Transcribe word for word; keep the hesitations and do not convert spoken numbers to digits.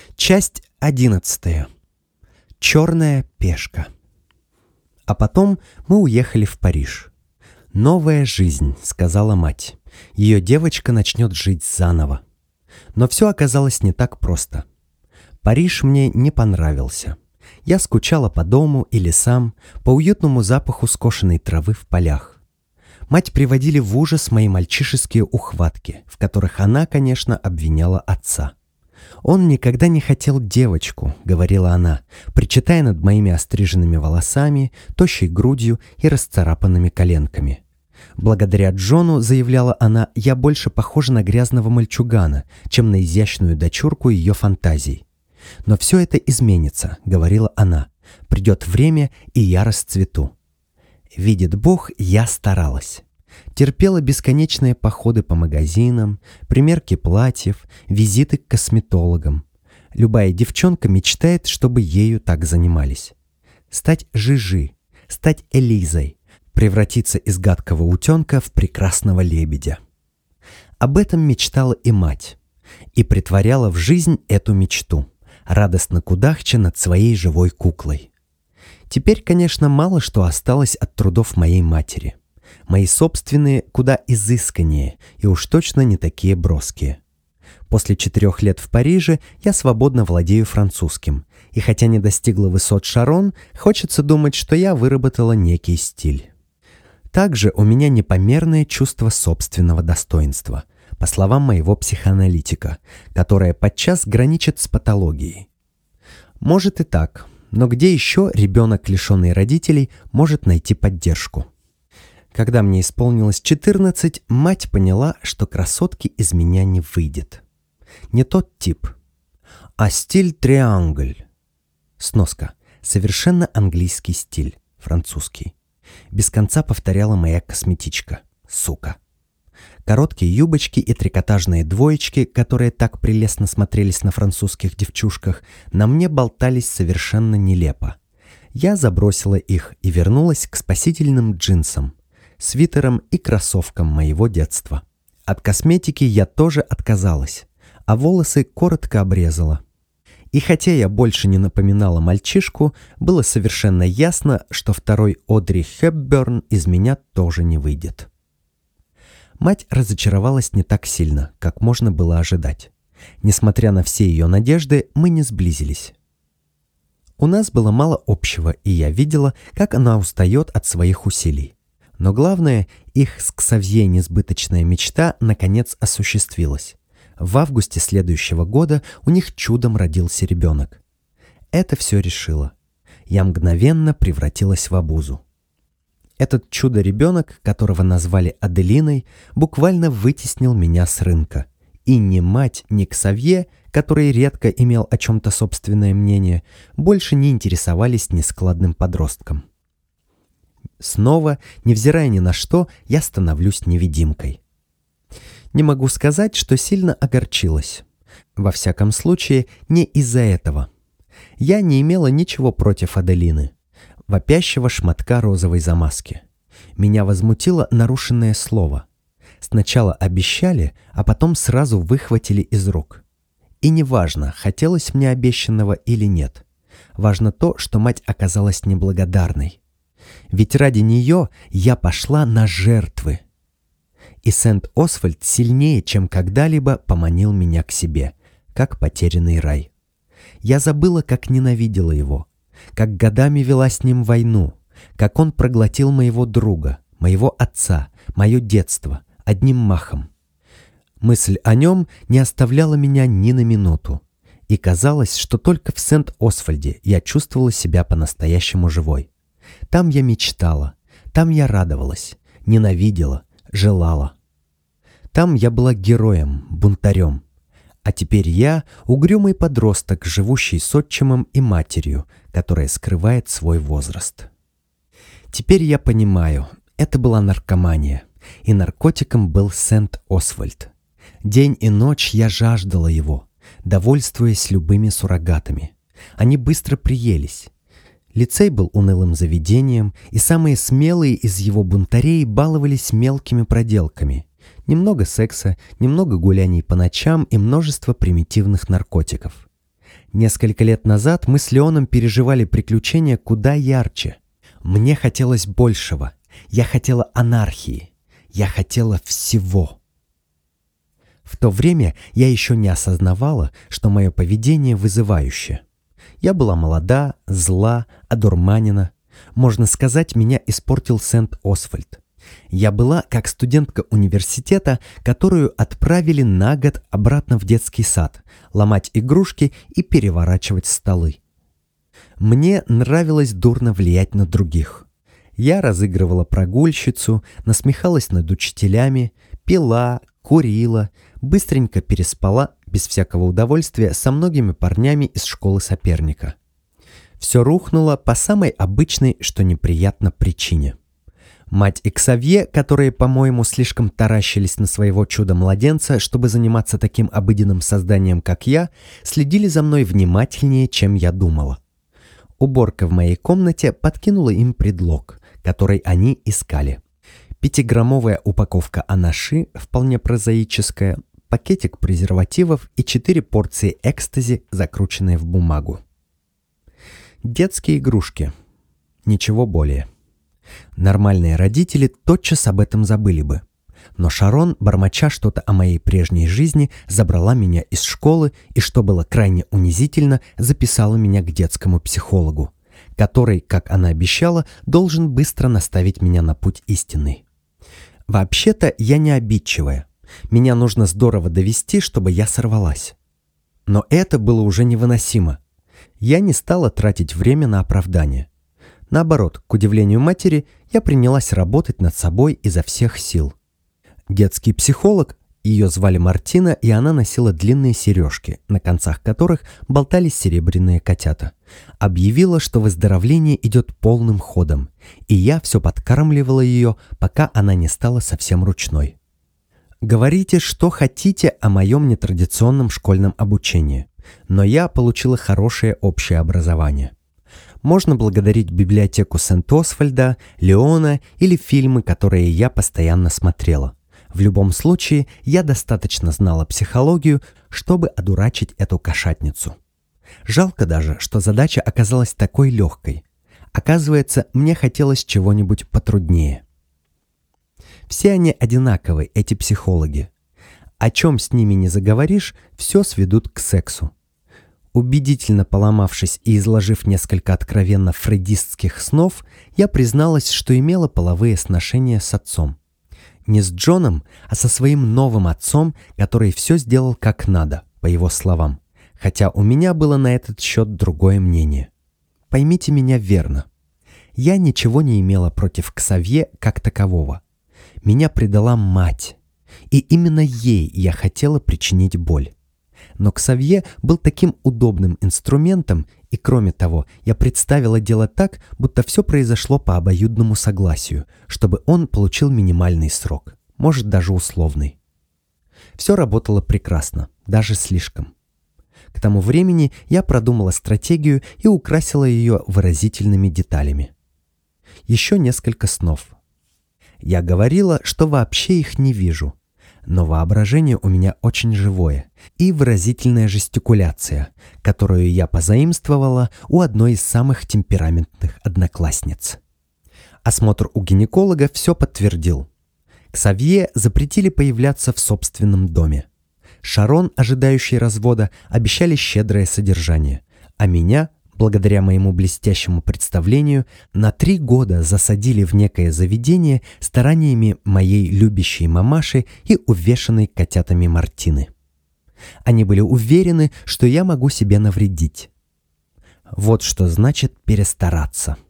Часть одиннадцатая. Черная пешка. А потом мы уехали в Париж. «Новая жизнь», — сказала мать. Ее девочка начнет жить заново. Но все оказалось не так просто. Париж мне не понравился. Я скучала по дому и лесам, по уютному запаху скошенной травы в полях. Мать приводили в ужас мои мальчишеские ухватки, в которых она, конечно, обвиняла отца. «Он никогда не хотел девочку», — говорила она, причитая над моими остриженными волосами, тощей грудью и расцарапанными коленками. «Благодаря Джону, — заявляла она, — я больше похожа на грязного мальчугана, чем на изящную дочурку ее фантазий. Но все это изменится, — говорила она, — придет время, и я расцвету». Видит Бог, я старалась. Терпела бесконечные походы по магазинам, примерки платьев, визиты к косметологам. Любая девчонка мечтает, чтобы ею так занимались. Стать Жижи, стать Элизой, превратиться из гадкого утенка в прекрасного лебедя. Об этом мечтала и мать, и претворяла в жизнь эту мечту, радостно кудахча над своей живой куклой. Теперь, конечно, мало что осталось от трудов моей матери. Мои собственные куда изысканнее и уж точно не такие броские. После четырех лет в Париже я свободно владею французским, и хотя не достигла высот Шарон, хочется думать, что я выработала некий стиль. Также у меня непомерное чувство собственного достоинства, по словам моего психоаналитика, которое подчас граничит с патологией. Может и так, но где еще ребенок, лишенный родителей, может найти поддержку? Когда мне исполнилось четырнадцать, мать поняла, что красотки из меня не выйдет. Не тот тип, а стиль триангль. Сноска. Совершенно английский стиль, французский. Без конца повторяла моя косметичка. Сука. Короткие юбочки и трикотажные двоечки, которые так прелестно смотрелись на французских девчушках, на мне болтались совершенно нелепо. Я забросила их и вернулась к спасительным джинсам, свитерам и кроссовкам моего детства. От косметики я тоже отказалась, а волосы коротко обрезала. И хотя я больше не напоминала мальчишку, было совершенно ясно, что второй Одри Хепберн из меня тоже не выйдет. Мать разочаровалась не так сильно, как можно было ожидать. Несмотря на все ее надежды, мы не сблизились. У нас было мало общего, и я видела, как она устает от своих усилий. Но главное, их с Ксавье несбыточная мечта наконец осуществилась. В августе следующего года у них чудом родился ребенок. Это все решило. Я мгновенно превратилась в обузу. Этот чудо-ребенок, которого назвали Аделиной, буквально вытеснил меня с рынка. И ни мать, ни Ксавье, который редко имел о чем-то собственное мнение, больше не интересовались нескладным подростком. Снова, невзирая ни на что, я становлюсь невидимкой. Не могу сказать, что сильно огорчилась. Во всяком случае, не из-за этого. Я не имела ничего против Аделины, вопящего шматка розовой замазки. Меня возмутило нарушенное слово. Сначала обещали, а потом сразу выхватили из рук. И неважно, хотелось мне обещанного или нет. Важно то, что мать оказалась неблагодарной. Ведь ради нее я пошла на жертвы. И Сент-Освальд сильнее, чем когда-либо, поманил меня к себе, как потерянный рай. Я забыла, как ненавидела его, как годами вела с ним войну, как он проглотил моего друга, моего отца, мое детство, одним махом. Мысль о нем не оставляла меня ни на минуту, и казалось, что только в Сент-Освальде я чувствовала себя по-настоящему живой. Там я мечтала, там я радовалась, ненавидела, желала. Там я была героем, бунтарем. А теперь я угрюмый подросток, живущий с отчимом и матерью, которая скрывает свой возраст. Теперь я понимаю, это была наркомания, и наркотиком был Сент-Освальд. День и ночь я жаждала его, довольствуясь любыми суррогатами. Они быстро приелись. Лицей был унылым заведением, и самые смелые из его бунтарей баловались мелкими проделками. Немного секса, немного гуляний по ночам и множество примитивных наркотиков. Несколько лет назад мы с Леоном переживали приключения куда ярче. Мне хотелось большего. Я хотела анархии. Я хотела всего. В то время я еще не осознавала, что мое поведение вызывающее. Я была молода, зла, одурманена. Можно сказать, меня испортил Сент-Освальд. Я была как студентка университета, которую отправили на год обратно в детский сад, ломать игрушки и переворачивать столы. Мне нравилось дурно влиять на других. Я разыгрывала прогульщицу, насмехалась над учителями, пила, курила, быстренько переспала, без всякого удовольствия, со многими парнями из школы соперника. Все рухнуло по самой обычной, что неприятно, причине. Мать и Ксавье, которые, по-моему, слишком таращились на своего чудо-младенца, чтобы заниматься таким обыденным созданием, как я, следили за мной внимательнее, чем я думала. Уборка в моей комнате подкинула им предлог, который они искали. Пятиграммовая упаковка анаши, вполне прозаическая, пакетик презервативов и четыре порции экстази, закрученные в бумагу. Детские игрушки. Ничего более. Нормальные родители тотчас об этом забыли бы. Но Шарон, бормоча что-то о моей прежней жизни, забрала меня из школы и, что было крайне унизительно, записала меня к детскому психологу, который, как она обещала, должен быстро наставить меня на путь истинный. Вообще-то я не обидчивая. Меня нужно здорово довести, чтобы я сорвалась. Но это было уже невыносимо. Я не стала тратить время на оправдание. Наоборот, к удивлению матери, я принялась работать над собой изо всех сил. Детский психолог, ее звали Мартина, и она носила длинные сережки, на концах которых болтались серебряные котята, объявила, что выздоровление идет полным ходом, и я все подкармливала ее, пока она не стала совсем ручной. Говорите, что хотите о моем нетрадиционном школьном обучении, но я получила хорошее общее образование. Можно благодарить библиотеку Сент-Освальда, Леона или фильмы, которые я постоянно смотрела. В любом случае, я достаточно знала психологию, чтобы одурачить эту кошатницу. Жалко даже, что задача оказалась такой легкой. Оказывается, мне хотелось чего-нибудь потруднее. Все они одинаковы, эти психологи. О чем с ними не заговоришь, все сведут к сексу. Убедительно поломавшись и изложив несколько откровенно фрейдистских снов, я призналась, что имела половые сношения с отцом. Не с Джоном, а со своим новым отцом, который все сделал как надо, по его словам, хотя у меня было на этот счет другое мнение. Поймите меня верно. Я ничего не имела против Ксавье как такового. Меня предала мать, и именно ей я хотела причинить боль. Но Ксавье был таким удобным инструментом, и кроме того, я представила дело так, будто все произошло по обоюдному согласию, чтобы он получил минимальный срок, может даже условный. Все работало прекрасно, даже слишком. К тому времени я продумала стратегию и украсила ее выразительными деталями. Еще несколько снов. Я говорила, что вообще их не вижу. Но воображение у меня очень живое, и выразительная жестикуляция, которую я позаимствовала у одной из самых темпераментных одноклассниц. Осмотр у гинеколога все подтвердил. Ксавье запретили появляться в собственном доме. Шарон, ожидающий развода, обещали щедрое содержание, а меня, благодаря моему блестящему представлению, на три года засадили в некое заведение стараниями моей любящей мамаши и увешанной котятами Мартины. Они были уверены, что я могу себе навредить. Вот что значит перестараться.